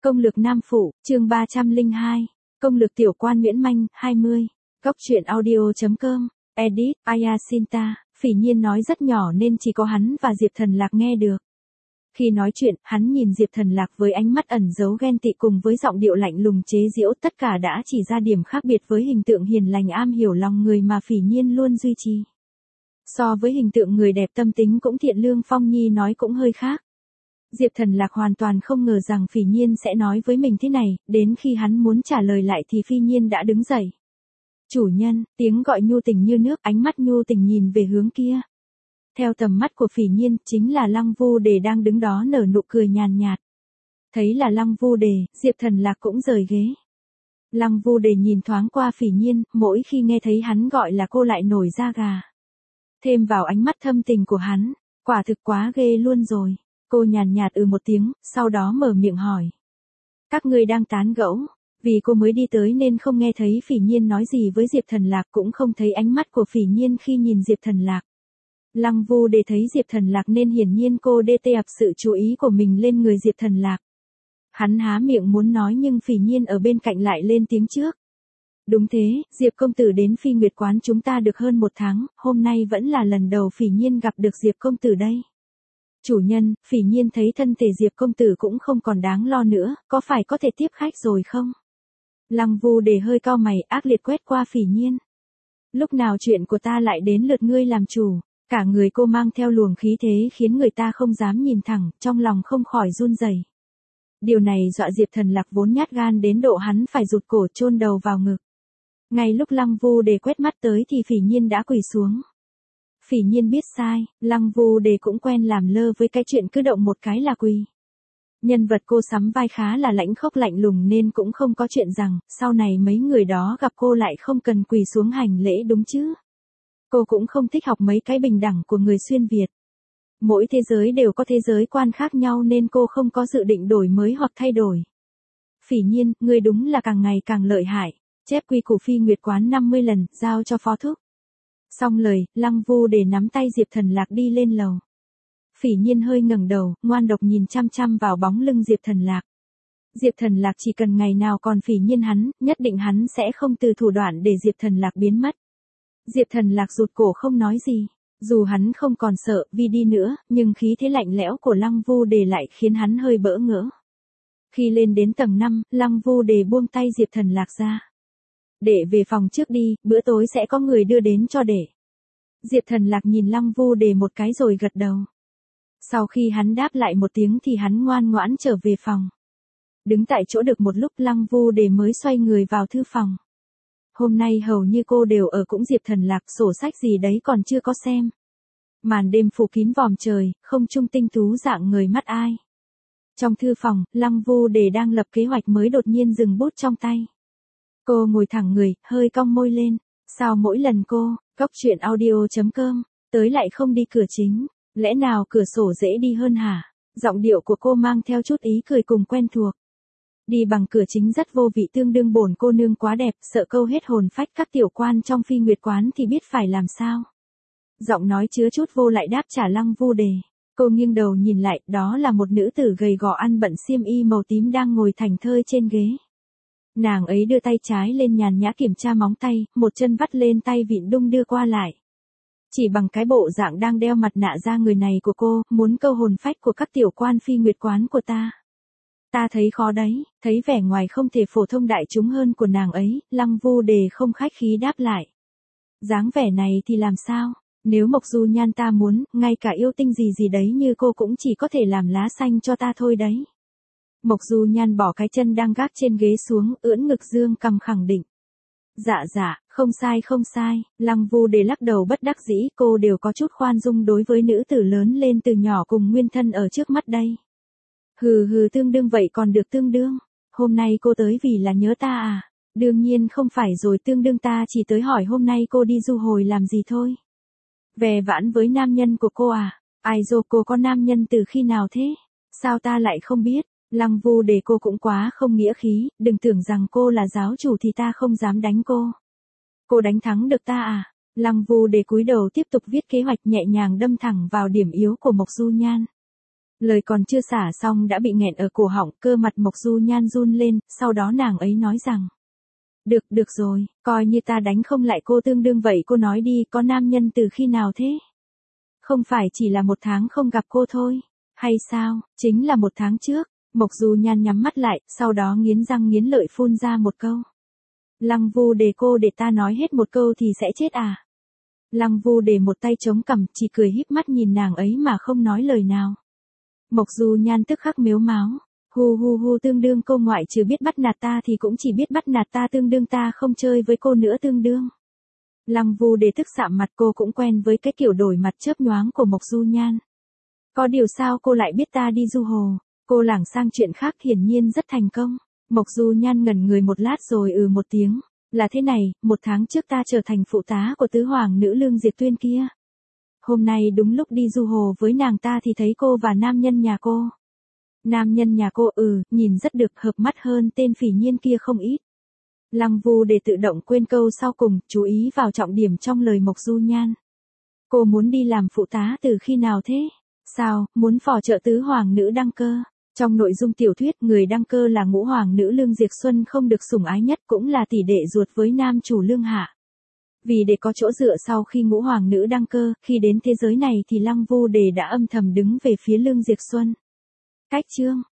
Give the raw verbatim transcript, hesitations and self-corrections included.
Công lược nam phụ, chương ba trăm lẻ hai. Công lược tiểu quan Nguyễn Manh, hai mươi. Góc truyện audio.com. Edit, Ayasinta. Phỉ Nhiên nói rất nhỏ nên chỉ có hắn và Diệp Thần Lạc nghe được. Khi nói chuyện, hắn nhìn Diệp Thần Lạc với ánh mắt ẩn giấu ghen tị cùng với giọng điệu lạnh lùng chế giễu, tất cả đã chỉ ra điểm khác biệt với hình tượng hiền lành am hiểu lòng người mà Phỉ Nhiên luôn duy trì. So với hình tượng người đẹp tâm tính cũng thiện lương Phong Nhi nói cũng hơi khác. Diệp Thần Lạc hoàn toàn không ngờ rằng Phỉ Nhiên sẽ nói với mình thế này, đến khi hắn muốn trả lời lại thì Phỉ Nhiên đã đứng dậy. Chủ nhân, tiếng gọi nhu tình như nước, ánh mắt nhu tình nhìn về hướng kia. Theo tầm mắt của Phỉ Nhiên, chính là Lăng Vu Đề đang đứng đó nở nụ cười nhàn nhạt. Thấy là Lăng Vu Đề, Diệp Thần Lạc cũng rời ghế. Lăng Vu Đề nhìn thoáng qua Phỉ Nhiên, mỗi khi nghe thấy hắn gọi là cô lại nổi da gà. Thêm vào ánh mắt thâm tình của hắn, quả thực quá ghê luôn rồi. Cô nhàn nhạt ừ một tiếng, sau đó mở miệng hỏi. Các ngươi đang tán gẫu, vì cô mới đi tới nên không nghe thấy Phỉ Nhiên nói gì với Diệp Thần Lạc, cũng không thấy ánh mắt của Phỉ Nhiên khi nhìn Diệp Thần Lạc. Lăng Vu Đề thấy Diệp Thần Lạc nên hiển nhiên cô đê tê ập sự chú ý của mình lên người Diệp Thần Lạc. Hắn há miệng muốn nói nhưng Phỉ Nhiên ở bên cạnh lại lên tiếng trước. Đúng thế, Diệp công tử đến Phi Nguyệt quán chúng ta được hơn một tháng, hôm nay vẫn là lần đầu Phỉ Nhiên gặp được Diệp công tử đây. Chủ nhân, Phỉ Nhiên thấy thân thể Diệp công tử cũng không còn đáng lo nữa, có phải có thể tiếp khách rồi không? Lăng Vu Đề hơi cau mày, ác liệt quét qua Phỉ Nhiên. Lúc nào chuyện của ta lại đến lượt ngươi làm chủ? Cả người cô mang theo luồng khí thế khiến người ta không dám nhìn thẳng, trong lòng không khỏi run rẩy. Điều này dọa Diệp Thần Lạc vốn nhát gan đến độ hắn phải rụt cổ chôn đầu vào ngực. Ngay lúc Lăng Vu Đề quét mắt tới thì Phỉ Nhiên đã quỳ xuống. Phỉ Nhiên biết sai, Lăng Vu Đề cũng quen làm lơ với cái chuyện cứ động một cái là quỳ. Nhân vật cô sắm vai khá là lãnh khốc lạnh lùng nên cũng không có chuyện rằng, sau này mấy người đó gặp cô lại không cần quỳ xuống hành lễ đúng chứ. Cô cũng không thích học mấy cái bình đẳng của người xuyên Việt. Mỗi thế giới đều có thế giới quan khác nhau nên cô không có dự định đổi mới hoặc thay đổi. Phỉ Nhiên, ngươi đúng là càng ngày càng lợi hại. Chép quy củ Phi Nguyệt quán năm mươi lần, giao cho phó thúc. Xong lời, Lăng Vu Đề nắm tay Diệp Thần Lạc đi lên lầu. Phỉ Nhiên hơi ngẩng đầu, ngoan độc nhìn chăm chăm vào bóng lưng Diệp Thần Lạc. Diệp Thần Lạc chỉ cần ngày nào còn Phỉ Nhiên hắn, nhất định hắn sẽ không từ thủ đoạn để Diệp Thần Lạc biến mất. Diệp Thần Lạc rụt cổ không nói gì. Dù hắn không còn sợ vì đi nữa, nhưng khí thế lạnh lẽo của Lăng Vu Đề lại khiến hắn hơi bỡ ngỡ. Khi lên đến tầng năm, Lăng Vu Đề buông tay Diệp Thần Lạc ra. Để về phòng trước đi, bữa tối sẽ có người đưa đến cho để. Diệp Thần Lạc nhìn Lăng Vu Đề một cái rồi gật đầu. Sau khi hắn đáp lại một tiếng thì hắn ngoan ngoãn trở về phòng. Đứng tại chỗ được một lúc Lăng Vu Đề mới xoay người vào thư phòng. Hôm nay hầu như cô đều ở cũng Diệp Thần Lạc, sổ sách gì đấy còn chưa có xem. Màn đêm phủ kín vòm trời, không trung tinh tú dạng người mắt ai. Trong thư phòng, Lăng Vu Đề đang lập kế hoạch mới đột nhiên dừng bút trong tay. Cô ngồi thẳng người, hơi cong môi lên. Sao mỗi lần cô, góc truyện audio.com, tới lại không đi cửa chính, lẽ nào cửa sổ dễ đi hơn hả? Giọng điệu của cô mang theo chút ý cười cùng quen thuộc. Đi bằng cửa chính rất vô vị, tương đương bổn cô nương quá đẹp, sợ câu hết hồn phách các tiểu quan trong Phi Nguyệt quán thì biết phải làm sao. Giọng nói chứa chút vô lại đáp trả Lăng Vu Đề. Cô nghiêng đầu nhìn lại, đó là một nữ tử gầy gò ăn bận xiêm y màu tím đang ngồi thảnh thơi trên ghế. Nàng ấy đưa tay trái lên nhàn nhã kiểm tra móng tay, một chân vắt lên tay vịn đung đưa qua lại. Chỉ bằng cái bộ dạng đang đeo mặt nạ da người này của cô, muốn câu hồn phách của các tiểu quan Phi Nguyệt quán của ta. Ta thấy khó đấy, thấy vẻ ngoài không thể phổ thông đại chúng hơn của nàng ấy, Lăng Vu Đề không khách khí đáp lại. Dáng vẻ này thì làm sao, nếu Mộc Du Nhan ta muốn, ngay cả yêu tinh gì gì đấy như cô cũng chỉ có thể làm lá xanh cho ta thôi đấy. Mộc Du Nhan bỏ cái chân đang gác trên ghế xuống, ưỡn ngực dương cằm khẳng định. Dạ dạ, không sai không sai, Lăng Vu Đề lắc đầu bất đắc dĩ, cô đều có chút khoan dung đối với nữ tử lớn lên từ nhỏ cùng nguyên thân ở trước mắt đây. Hừ hừ, tương đương vậy còn được tương đương. Hôm nay cô tới vì là nhớ ta à? Đương nhiên không phải rồi, tương đương ta chỉ tới hỏi hôm nay cô đi du hồi làm gì thôi. Về vãn với nam nhân của cô à? Ai dô, cô có nam nhân từ khi nào thế? Sao ta lại không biết? Lăng Vu Đề, cô cũng quá không nghĩa khí, đừng tưởng rằng cô là giáo chủ thì ta không dám đánh cô. Cô đánh thắng được ta à? Lăng Vu Đề cúi đầu tiếp tục viết kế hoạch, nhẹ nhàng đâm thẳng vào điểm yếu của Mộc Du Nhan. Lời còn chưa xả xong đã bị nghẹn ở cổ họng, cơ mặt Mộc Du Nhan run lên, sau đó nàng ấy nói rằng. Được, được rồi, coi như ta đánh không lại cô tương đương vậy, cô nói đi, có nam nhân từ khi nào thế? Không phải chỉ là một tháng không gặp cô thôi, hay sao, chính là một tháng trước. Mộc Du Nhan nhắm mắt lại, sau đó nghiến răng nghiến lợi phun ra một câu. Lăng Vu Đề, cô để ta nói hết một câu thì sẽ chết à? Lăng Vu Đề một tay chống cằm, chỉ cười híp mắt nhìn nàng ấy mà không nói lời nào. Mộc Du Nhan tức khắc mếu máo. Hu hu hu, tương đương cô ngoại trừ biết bắt nạt ta thì cũng chỉ biết bắt nạt ta, tương đương ta không chơi với cô nữa tương đương. Lăng Vu Đề tức sạm mặt, cô cũng quen với cái kiểu đổi mặt chớp nhoáng của Mộc Du Nhan. Có điều sao cô lại biết ta đi du hồ? Cô lảng sang chuyện khác, hiển nhiên rất thành công. Mộc Du Nhan ngẩn người một lát rồi ừ một tiếng. Là thế này, một tháng trước ta trở thành phụ tá của tứ hoàng nữ Lương Diệp Tuyên kia. Hôm nay đúng lúc đi du hồ với nàng ta thì thấy cô và nam nhân nhà cô. Nam nhân nhà cô ừ, nhìn rất được, hợp mắt hơn tên Phỉ Nhiên kia không ít. Lăng Vu Đề tự động quên câu sau cùng, chú ý vào trọng điểm trong lời Mộc Du Nhan. Cô muốn đi làm phụ tá từ khi nào thế? Sao, muốn phò trợ tứ hoàng nữ đăng cơ? Trong nội dung tiểu thuyết, người đăng cơ là ngũ hoàng nữ Lương Diệp Xuân không được sủng ái nhất, cũng là tỷ đệ ruột với nam chủ Lương Hạ. Vì để có chỗ dựa sau khi ngũ hoàng nữ đăng cơ, khi đến thế giới này thì Lăng Vu Đề đã âm thầm đứng về phía Lương Diệp Xuân. Cách chương